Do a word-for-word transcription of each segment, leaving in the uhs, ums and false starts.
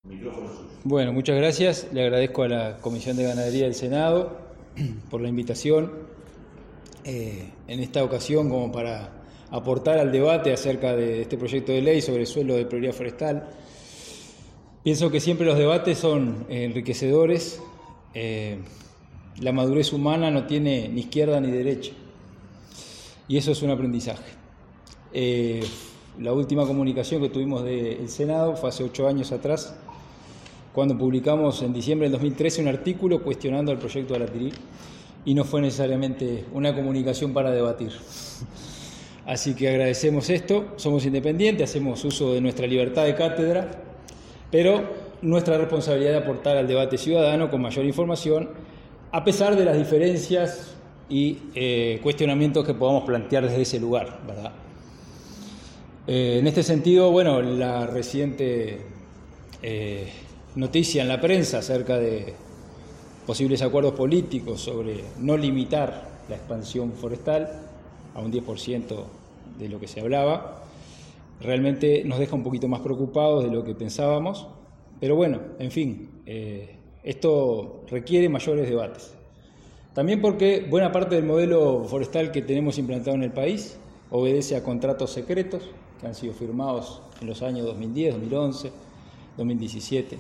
Bueno, muchas gracias. Le agradezco a la Comisión de Ganadería del Senado por la invitación eh, en esta ocasión como para aportar al debate acerca de este proyecto de ley sobre suelo de prioridad forestal. Pienso que siempre los debates son enriquecedores. Eh, la madurez humana no tiene ni izquierda ni derecha y eso es un aprendizaje. Eh, la última comunicación que tuvimos del Senado fue hace ocho años atrás, cuando publicamos en diciembre del dos mil trece un artículo cuestionando el proyecto de Alatirí, y no fue necesariamente una comunicación para debatir. Así que agradecemos esto, somos independientes, hacemos uso de nuestra libertad de cátedra, pero nuestra responsabilidad de aportar al debate ciudadano con mayor información, a pesar de las diferencias y eh, cuestionamientos que podamos plantear desde ese lugar, ¿verdad? Eh, en este sentido, bueno, la reciente eh, noticia en la prensa acerca de posibles acuerdos políticos sobre no limitar la expansión forestal a un diez por ciento de lo que se hablaba, realmente nos deja un poquito más preocupados de lo que pensábamos, pero bueno, en fin, eh, esto requiere mayores debates. También porque buena parte del modelo forestal que tenemos implantado en el país obedece a contratos secretos que han sido firmados en los años dos mil diez, dos mil once, dos mil diecisiete.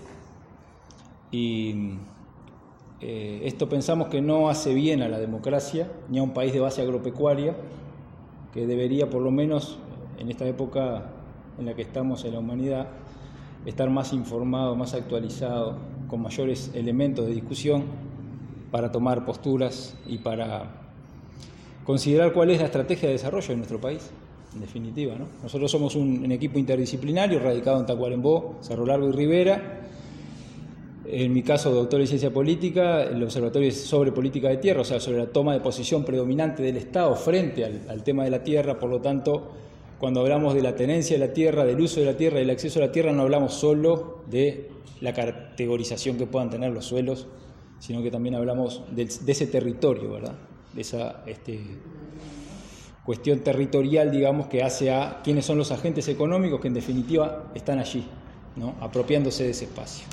Y eh, esto pensamos que no hace bien a la democracia ni a un país de base agropecuaria, que debería, por lo menos en esta época en la que estamos en la humanidad, estar más informado, más actualizado, con mayores elementos de discusión para tomar posturas y para considerar cuál es la estrategia de desarrollo de nuestro país, en definitiva, ¿no? Nosotros somos un, un equipo interdisciplinario radicado en Tacuarembó, Cerro Largo y Rivera. En mi caso, doctor en ciencia política, el observatorio es sobre política de tierra, o sea, sobre la toma de posición predominante del Estado frente al, al tema de la tierra. Por lo tanto, cuando hablamos de la tenencia de la tierra, del uso de la tierra y del acceso a la tierra, no hablamos solo de la categorización que puedan tener los suelos, sino que también hablamos de, de ese territorio, ¿verdad? De esa este, cuestión territorial, digamos, que hace a quiénes son los agentes económicos que en definitiva están allí, ¿no? Apropiándose de ese espacio.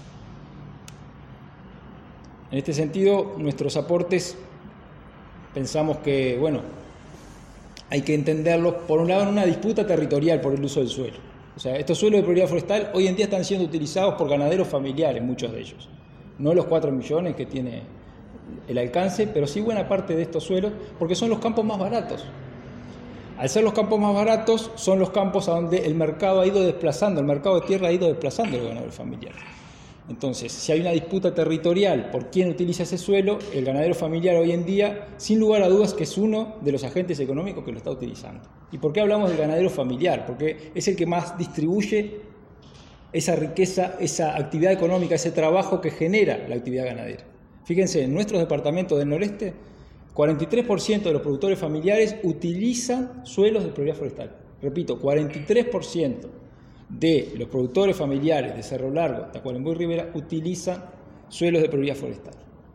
En este sentido, nuestros aportes pensamos que, bueno, hay que entenderlos, por un lado, en una disputa territorial por el uso del suelo. O sea, estos suelos de prioridad forestal hoy en día están siendo utilizados por ganaderos familiares, muchos de ellos. No los cuatro millones que tiene el alcance, pero sí buena parte de estos suelos, porque son los campos más baratos. Al ser los campos más baratos, son los campos a donde el mercado ha ido desplazando, el mercado de tierra ha ido desplazando a los ganaderos familiares. Entonces, si hay una disputa territorial por quién utiliza ese suelo, el ganadero familiar hoy en día, sin lugar a dudas, que es uno de los agentes económicos que lo está utilizando. ¿Y por qué hablamos del ganadero familiar? Porque es el que más distribuye esa riqueza, esa actividad económica, ese trabajo que genera la actividad ganadera. Fíjense, en nuestros departamentos del noreste, cuarenta y tres por ciento de los productores familiares utilizan suelos de prioridad forestal. Repito, cuarenta y tres por ciento de los productores familiares de Cerro Largo, Tacuarembó y Rivera utilizan suelos de prioridad forestal.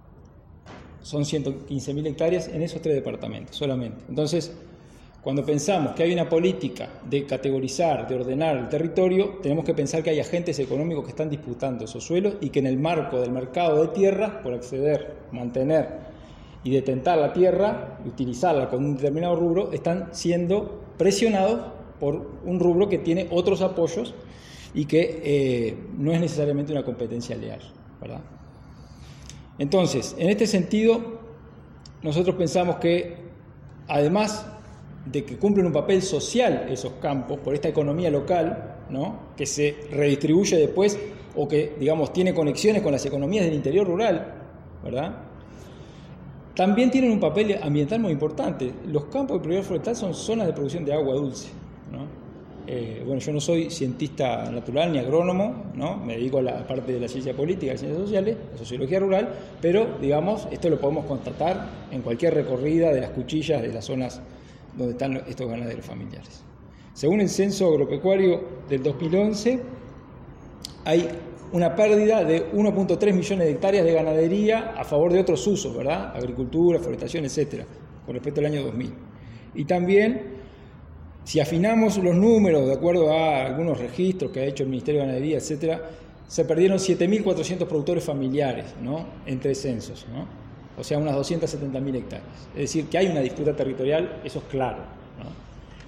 Son ciento quince mil hectáreas en esos tres departamentos solamente. Entonces, cuando pensamos que hay una política de categorizar, de ordenar el territorio, tenemos que pensar que hay agentes económicos que están disputando esos suelos y que en el marco del mercado de tierra, por acceder, mantener y detentar la tierra, utilizarla con un determinado rubro, están siendo presionados por un rubro que tiene otros apoyos y que eh, no es necesariamente una competencia leal, ¿verdad? Entonces, en este sentido, nosotros pensamos que, además de que cumplen un papel social esos campos por esta economía local, ¿no?, que se redistribuye después o que, digamos, tiene conexiones con las economías del interior rural, ¿verdad?, también tienen un papel ambiental muy importante. Los campos de prioridad forestal son zonas de producción de agua dulce, ¿no? Eh, bueno, yo no soy cientista natural ni agrónomo, ¿no? Me dedico a la parte de la ciencia política, las ciencias sociales, la sociología rural, pero, digamos, esto lo podemos constatar en cualquier recorrida de las cuchillas de las zonas donde están estos ganaderos familiares. Según el censo agropecuario del dos mil once, hay una pérdida de uno punto tres millones de hectáreas de ganadería a favor de otros usos, ¿verdad? Agricultura, forestación, etcétera, con respecto al año dos mil. Y también, si afinamos los números de acuerdo a algunos registros que ha hecho el Ministerio de Ganadería, etcétera, se perdieron siete mil cuatrocientos productores familiares, ¿no?, entre censos, ¿no?, o sea, unas doscientas setenta mil hectáreas. Es decir, que hay una disputa territorial, eso es claro, ¿no?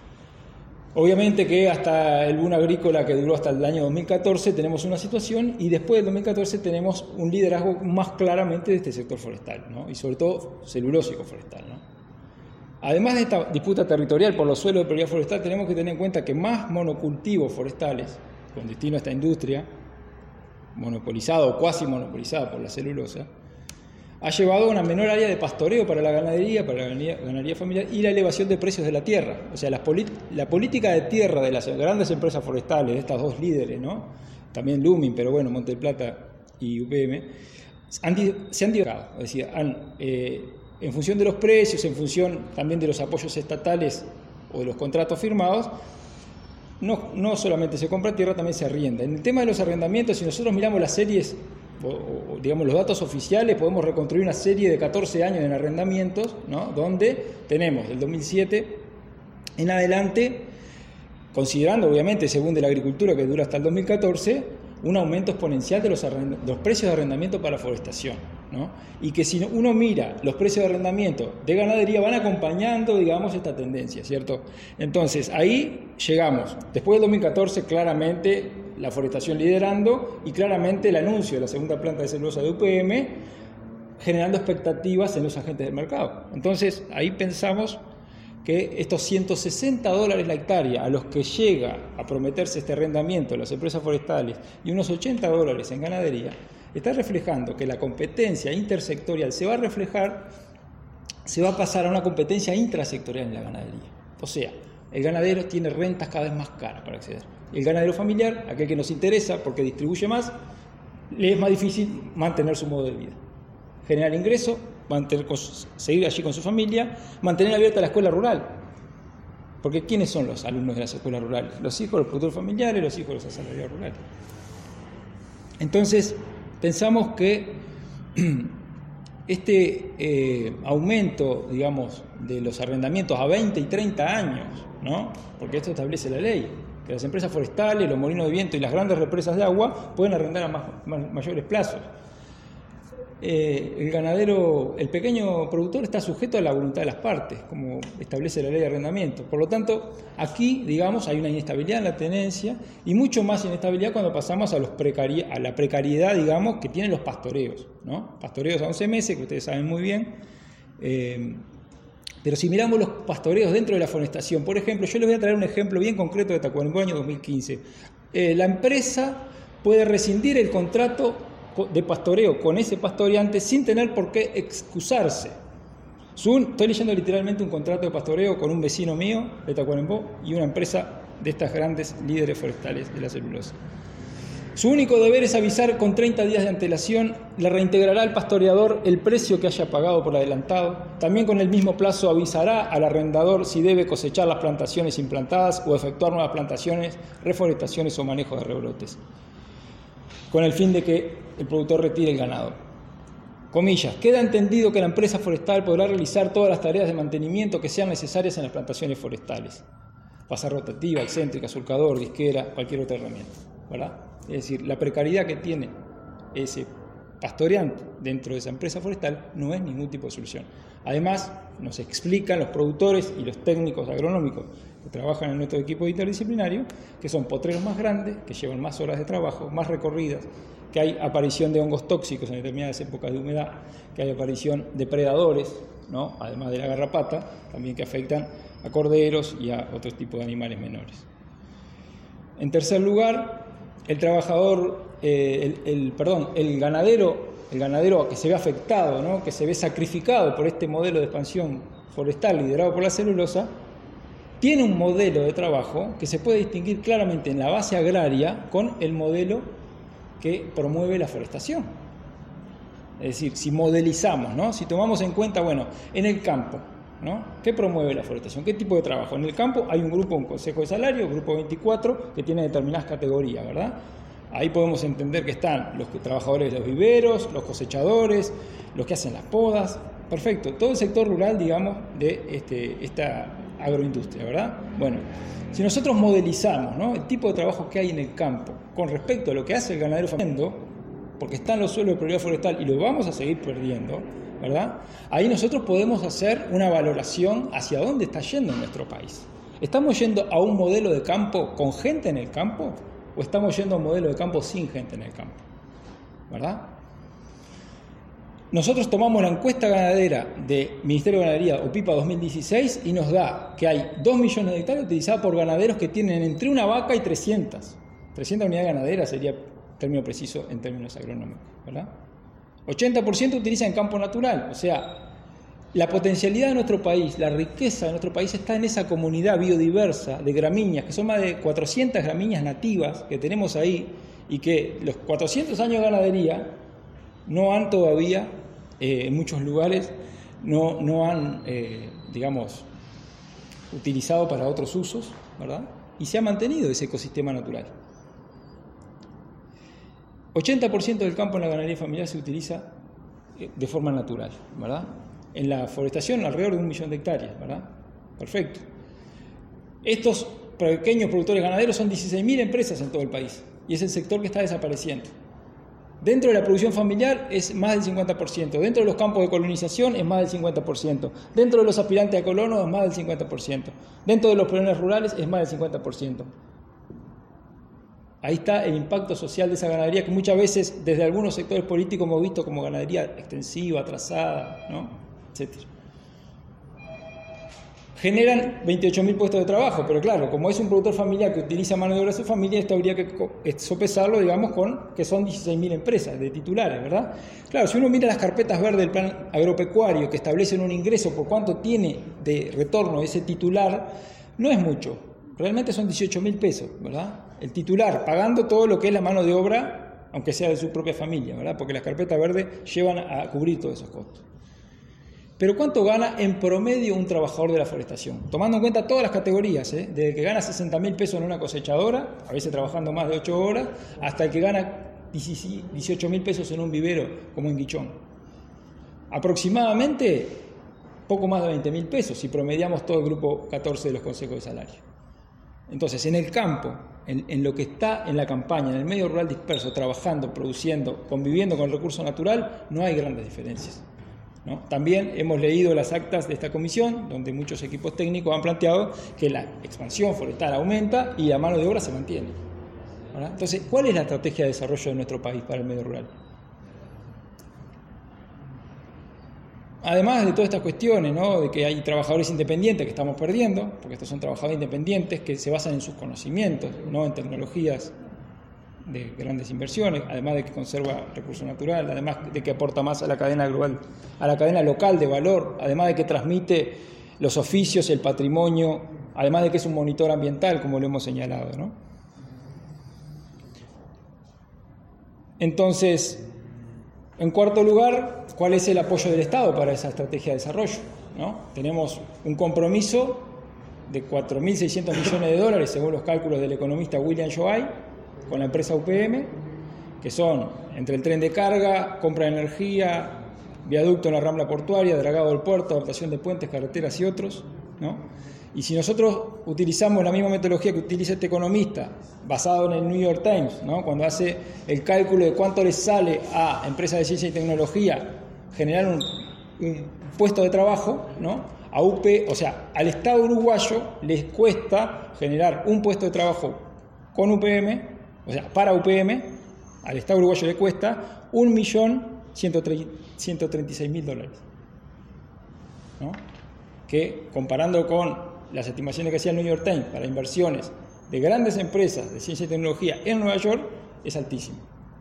Obviamente que hasta el boom agrícola que duró hasta el año dos mil catorce tenemos una situación, y después del dos mil catorce tenemos un liderazgo más claramente de este sector forestal, ¿no?, y sobre todo celulósico forestal, ¿no? Además de esta disputa territorial por los suelos de prioridad forestal, tenemos que tener en cuenta que más monocultivos forestales, con destino a esta industria, monopolizada o cuasi monopolizada por la celulosa, ha llevado a una menor área de pastoreo para la ganadería, para la ganadería, ganadería familiar, y la elevación de precios de la tierra. O sea, la, la política de tierra de las grandes empresas forestales, de estas dos líderes, ¿no?, también Lumin, pero bueno, Monte del Plata y U P M, han, se han divorciado. Es decir, han, eh, en función de los precios, en función también de los apoyos estatales o de los contratos firmados, no, no solamente se compra tierra, también se arrienda. En el tema de los arrendamientos, si nosotros miramos las series, o, o digamos los datos oficiales, podemos reconstruir una serie de catorce años en arrendamientos, ¿no?, donde tenemos del dos mil siete en adelante, considerando obviamente según de la agricultura que dura hasta el dos mil catorce, un aumento exponencial de los, de los precios de arrendamiento para forestación, ¿no?, y que si uno mira los precios de arrendamiento de ganadería van acompañando, digamos, esta tendencia, ¿cierto? Entonces ahí llegamos, después del dos mil catorce claramente la forestación liderando, y claramente el anuncio de la segunda planta de celulosa de U P M generando expectativas en los agentes del mercado. Entonces ahí pensamos que estos ciento sesenta dólares la hectárea a los que llega a prometerse este arrendamiento en las empresas forestales y unos ochenta dólares en ganadería, está reflejando que la competencia intersectorial se va a reflejar, se va a pasar a una competencia intrasectorial en la ganadería. O sea, el ganadero tiene rentas cada vez más caras para acceder. El ganadero familiar, aquel que nos interesa porque distribuye más, le es más difícil mantener su modo de vida. Generar ingreso, mantener, seguir allí con su familia, mantener abierta la escuela rural. Porque ¿quiénes son los alumnos de las escuelas rurales? Los hijos de los productores familiares, los hijos de los asalariados rurales. Entonces, pensamos que este eh, aumento, digamos, de los arrendamientos a veinte y treinta años, ¿no?, porque esto establece la ley, que las empresas forestales, los molinos de viento y las grandes represas de agua pueden arrendar a más, más, mayores plazos. Eh, el ganadero, el pequeño productor está sujeto a la voluntad de las partes, como establece la ley de arrendamiento. Por lo tanto, aquí, digamos, hay una inestabilidad en la tenencia, y mucho más inestabilidad cuando pasamos a, los precari a la precariedad, digamos, que tienen los pastoreos, ¿no? Pastoreos a once meses, que ustedes saben muy bien. Eh, pero si miramos los pastoreos dentro de la forestación, por ejemplo, yo les voy a traer un ejemplo bien concreto de Tacuarembó año dos mil quince. Eh, la empresa puede rescindir el contrato de pastoreo con ese pastoreante sin tener por qué excusarse. Estoy leyendo literalmente un contrato de pastoreo con un vecino mío de Tacuarembó y una empresa de estas grandes líderes forestales de la celulosa. Su único deber es avisar con treinta días de antelación, le reintegrará al pastoreador el precio que haya pagado por adelantado. También con el mismo plazo avisará al arrendador si debe cosechar las plantaciones implantadas o efectuar nuevas plantaciones, reforestaciones o manejo de rebrotes, con el fin de que el productor retire el ganado. Comillas, queda entendido que la empresa forestal podrá realizar todas las tareas de mantenimiento que sean necesarias en las plantaciones forestales. Pasa rotativa, excéntrica, surcador, disquera, cualquier otra herramienta, ¿verdad? Es decir, la precariedad que tiene ese pastoreante dentro de esa empresa forestal no es ningún tipo de solución. Además, nos explican los productores y los técnicos agronómicos que trabajan en nuestro equipo interdisciplinario que son potreros más grandes, que llevan más horas de trabajo, más recorridas, que hay aparición de hongos tóxicos en determinadas épocas de humedad, que hay aparición de predadores, ¿no?, además de la garrapata, también que afectan a corderos y a otros tipos de animales menores. En tercer lugar, el trabajador, eh, el, el, perdón, el ganadero, el ganadero que se ve afectado, ¿no?, que se ve sacrificado por este modelo de expansión forestal liderado por la celulosa, tiene un modelo de trabajo que se puede distinguir claramente en la base agraria con el modelo que promueve la forestación. Es decir, si modelizamos, ¿no?, si tomamos en cuenta, bueno, en el campo, ¿no?, ¿qué promueve la forestación? ¿Qué tipo de trabajo? En el campo hay un grupo, un consejo de salario, grupo veinticuatro, que tiene determinadas categorías, ¿verdad? Ahí podemos entender que están los trabajadores de los viveros, los cosechadores, los que hacen las podas, perfecto, todo el sector rural, digamos, de este, esta agroindustria, ¿verdad? Bueno, si nosotros modelizamos, ¿no?, el tipo de trabajo que hay en el campo con respecto a lo que hace el ganadero familiar, porque están los suelos de prioridad forestal y lo vamos a seguir perdiendo, ¿verdad? Ahí nosotros podemos hacer una valoración hacia dónde está yendo nuestro país. ¿Estamos yendo a un modelo de campo con gente en el campo o estamos yendo a un modelo de campo sin gente en el campo? ¿Verdad? Nosotros tomamos la encuesta ganadera de Ministerio de Ganadería, OPIPA dos mil dieciséis, y nos da que hay dos millones de hectáreas utilizadas por ganaderos que tienen entre una vaca y trescientas. trescientas unidades ganaderas sería término preciso en términos agronómicos, ¿verdad? ochenta por ciento utilizan en campo natural, o sea, la potencialidad de nuestro país, la riqueza de nuestro país está en esa comunidad biodiversa de gramíneas, que son más de cuatrocientas gramíneas nativas que tenemos ahí, y que los cuatrocientos años de ganadería no han todavía, eh, en muchos lugares, no, no han, eh, digamos, utilizado para otros usos, ¿verdad? Y se ha mantenido ese ecosistema natural. ochenta por ciento del campo en la ganadería familiar se utiliza de forma natural, ¿verdad? En la forestación alrededor de un millón de hectáreas, ¿verdad? Perfecto. Estos pequeños productores ganaderos son dieciséis mil empresas en todo el país y es el sector que está desapareciendo. Dentro de la producción familiar es más del cincuenta por ciento, dentro de los campos de colonización es más del cincuenta por ciento, dentro de los aspirantes a colonos es más del cincuenta por ciento, dentro de los planes rurales es más del cincuenta por ciento. Ahí está el impacto social de esa ganadería que muchas veces desde algunos sectores políticos hemos visto como ganadería extensiva, atrasada, ¿no?, etcétera. Generan veintiocho mil puestos de trabajo, pero claro, como es un productor familiar que utiliza mano de obra de su familia, esto habría que sopesarlo, digamos, con que son dieciséis mil empresas de titulares, ¿verdad? Claro, si uno mira las carpetas verdes del plan agropecuario que establecen un ingreso por cuánto tiene de retorno ese titular, no es mucho, realmente son dieciocho mil pesos, ¿verdad? El titular, pagando todo lo que es la mano de obra, aunque sea de su propia familia, ¿verdad? Porque las carpetas verdes llevan a cubrir todos esos costos. Pero ¿cuánto gana en promedio un trabajador de la forestación? Tomando en cuenta todas las categorías, ¿eh? Desde el que gana sesenta mil pesos en una cosechadora, a veces trabajando más de ocho horas, hasta el que gana dieciocho mil pesos en un vivero, como en Guichón. Aproximadamente poco más de veinte mil pesos, si promediamos todo el grupo catorce de los consejos de salario. Entonces, en el campo, en, en lo que está en la campaña, en el medio rural disperso, trabajando, produciendo, conviviendo con el recurso natural, no hay grandes diferencias, ¿no? También hemos leído las actas de esta comisión, donde muchos equipos técnicos han planteado que la expansión forestal aumenta y la mano de obra se mantiene, ¿verdad? Entonces, ¿cuál es la estrategia de desarrollo de nuestro país para el medio rural? Además de todas estas cuestiones, ¿no?, de que hay trabajadores independientes que estamos perdiendo, porque estos son trabajadores independientes que se basan en sus conocimientos, no en tecnologías de grandes inversiones, además de que conserva recurso natural, además de que aporta más a la cadena global, a la cadena local de valor, además de que transmite los oficios, el patrimonio, además de que es un monitor ambiental, como lo hemos señalado, ¿no? Entonces, en cuarto lugar, ¿cuál es el apoyo del Estado para esa estrategia de desarrollo, ¿no? Tenemos un compromiso de cuatro mil seiscientos millones de dólares, según los cálculos del economista William Joy, con la empresa U P M, que son entre el tren de carga, compra de energía, viaducto en la rambla portuaria, dragado del puerto, adaptación de puentes, carreteras y otros, ¿no? Y si nosotros utilizamos la misma metodología que utiliza este economista, basado en el New York Times, ¿no?, cuando hace el cálculo de cuánto les sale a empresas de ciencia y tecnología generar un, un puesto de trabajo, ¿no?, a U P, o sea, al Estado uruguayo les cuesta generar un puesto de trabajo con U P M, o sea, para U P M, al Estado uruguayo le cuesta un millón ciento treinta y seis mil dólares, ¿no?, que comparando con las estimaciones que hacía el New York Times para inversiones de grandes empresas de ciencia y tecnología en Nueva York es altísimo.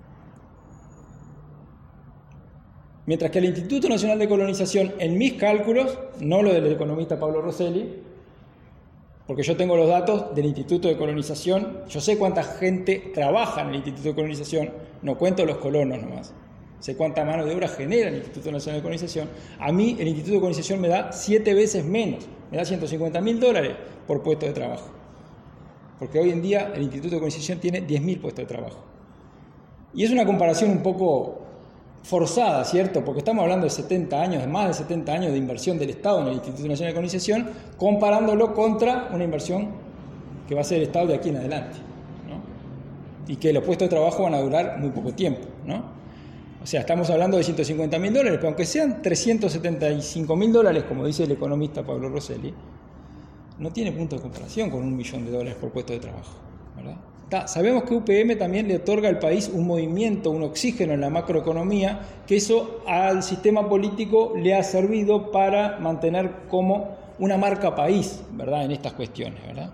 Mientras que el Instituto Nacional de Colonización, en mis cálculos, no lo del economista Pablo Rosselli, porque yo tengo los datos del Instituto de Colonización, yo sé cuánta gente trabaja en el Instituto de Colonización, no cuento los colonos nomás, sé cuánta mano de obra genera el Instituto Nacional de Colonización. A mí el Instituto de Colonización me da siete veces menos, me da ciento cincuenta mil dólares por puesto de trabajo, porque hoy en día el Instituto de Colonización tiene diez mil puestos de trabajo. Y es una comparación un poco forzada, ¿cierto? Porque estamos hablando de setenta años, de más de setenta años de inversión del Estado en el Instituto Nacional de Colonización, comparándolo contra una inversión que va a ser el Estado de aquí en adelante, ¿no? Y que los puestos de trabajo van a durar muy poco tiempo, ¿no? O sea, estamos hablando de ciento cincuenta mil dólares, pero aunque sean trescientos setenta y cinco mil dólares, como dice el economista Pablo Rosselli, no tiene punto de comparación con un millón de dólares por puesto de trabajo, ¿verdad? Está, sabemos que U P M también le otorga al país un movimiento, un oxígeno en la macroeconomía, que eso al sistema político le ha servido para mantener como una marca país, ¿verdad?, en estas cuestiones, ¿verdad?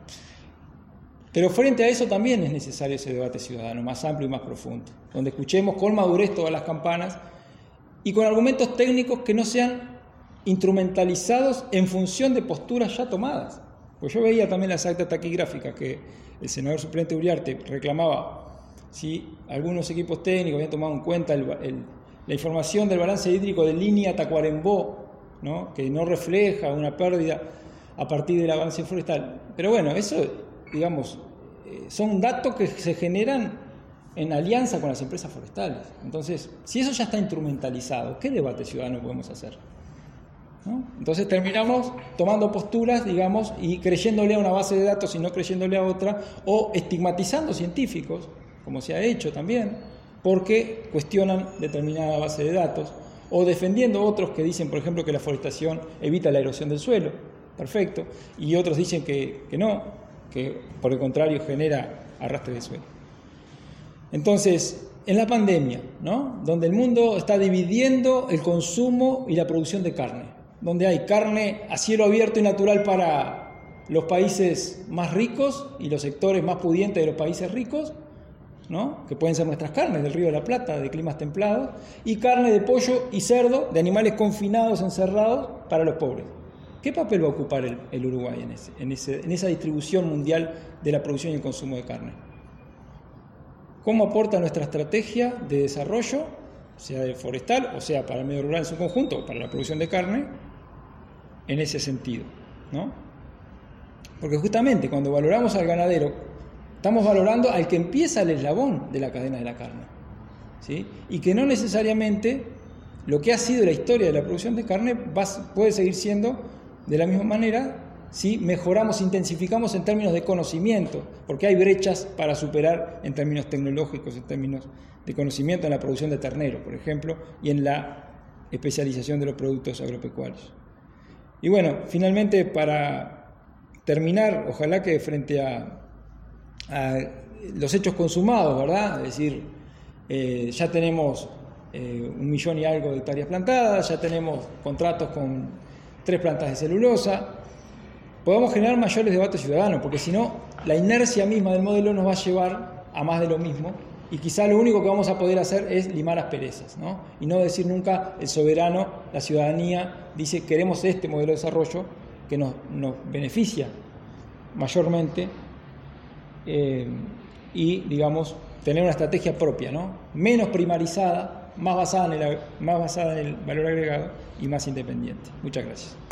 Pero frente a eso también es necesario ese debate ciudadano más amplio y más profundo, donde escuchemos con madurez todas las campanas y con argumentos técnicos que no sean instrumentalizados en función de posturas ya tomadas. Pues yo veía también las actas taquigráficas que el senador suplente Uriarte reclamaba si algunos equipos técnicos habían tomado en cuenta el, el, la información del balance hídrico de línea Tacuarembó, ¿no?, que no refleja una pérdida a partir del avance forestal. Pero bueno, eso, digamos, eh, son datos que se generan en alianza con las empresas forestales. Entonces, si eso ya está instrumentalizado, ¿qué debate ciudadano podemos hacer? ¿No? Entonces terminamos tomando posturas, digamos, y creyéndole a una base de datos y no creyéndole a otra, o estigmatizando científicos, como se ha hecho también, porque cuestionan determinada base de datos, o defendiendo otros que dicen, por ejemplo, que la forestación evita la erosión del suelo, perfecto, y otros dicen que, que no, que por el contrario genera arrastre de suelo. Entonces, en la pandemia, ¿no?, donde el mundo está dividiendo el consumo y la producción de carne, donde hay carne a cielo abierto y natural para los países más ricos y los sectores más pudientes de los países ricos, ¿no?, que pueden ser nuestras carnes del Río de la Plata, de climas templados, y carne de pollo y cerdo, de animales confinados, encerrados, para los pobres. ¿Qué papel va a ocupar el, el Uruguay en, ese, en, ese, en esa distribución mundial de la producción y el consumo de carne? ¿Cómo aporta nuestra estrategia de desarrollo, sea de forestal, o sea para el medio rural en su conjunto, o para la producción de carne, en ese sentido, ¿no? Porque justamente cuando valoramos al ganadero, estamos valorando al que empieza el eslabón de la cadena de la carne, ¿sí? Y que no necesariamente lo que ha sido la historia de la producción de carne va, puede seguir siendo de la misma manera si mejoramos, intensificamos en términos de conocimiento, porque hay brechas para superar en términos tecnológicos, en términos de conocimiento en la producción de ternero, por ejemplo, y en la especialización de los productos agropecuarios. Y bueno, finalmente, para terminar, ojalá que frente a, a los hechos consumados, ¿verdad?, es decir, eh, ya tenemos eh, un millón y algo de hectáreas plantadas, ya tenemos contratos con tres plantas de celulosa, podamos generar mayores debates ciudadanos, porque si no, la inercia misma del modelo nos va a llevar a más de lo mismo, y quizá lo único que vamos a poder hacer es limar asperezas, ¿no? Y no decir nunca el soberano, la ciudadanía, dice queremos este modelo de desarrollo que nos, nos beneficia mayormente, eh, y, digamos, tener una estrategia propia, ¿no?, menos primarizada, más basada en el, más basada en el valor agregado y más independiente. Muchas gracias.